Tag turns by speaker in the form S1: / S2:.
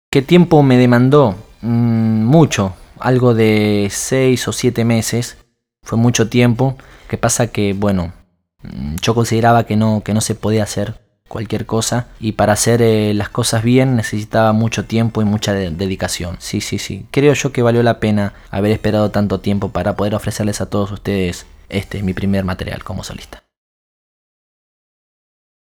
S1: ¿Qué tiempo me demandó? Mucho, algo de 6 o 7 meses. Fue mucho tiempo. Que pasa que, bueno, yo consideraba que no se podía hacer cualquier cosa. Y para hacer las cosas bien necesitaba mucho tiempo y mucha dedicación. Sí, sí, sí. Creo yo que valió la pena haber esperado tanto tiempo para poder ofrecerles a todos ustedes mi primer material como solista.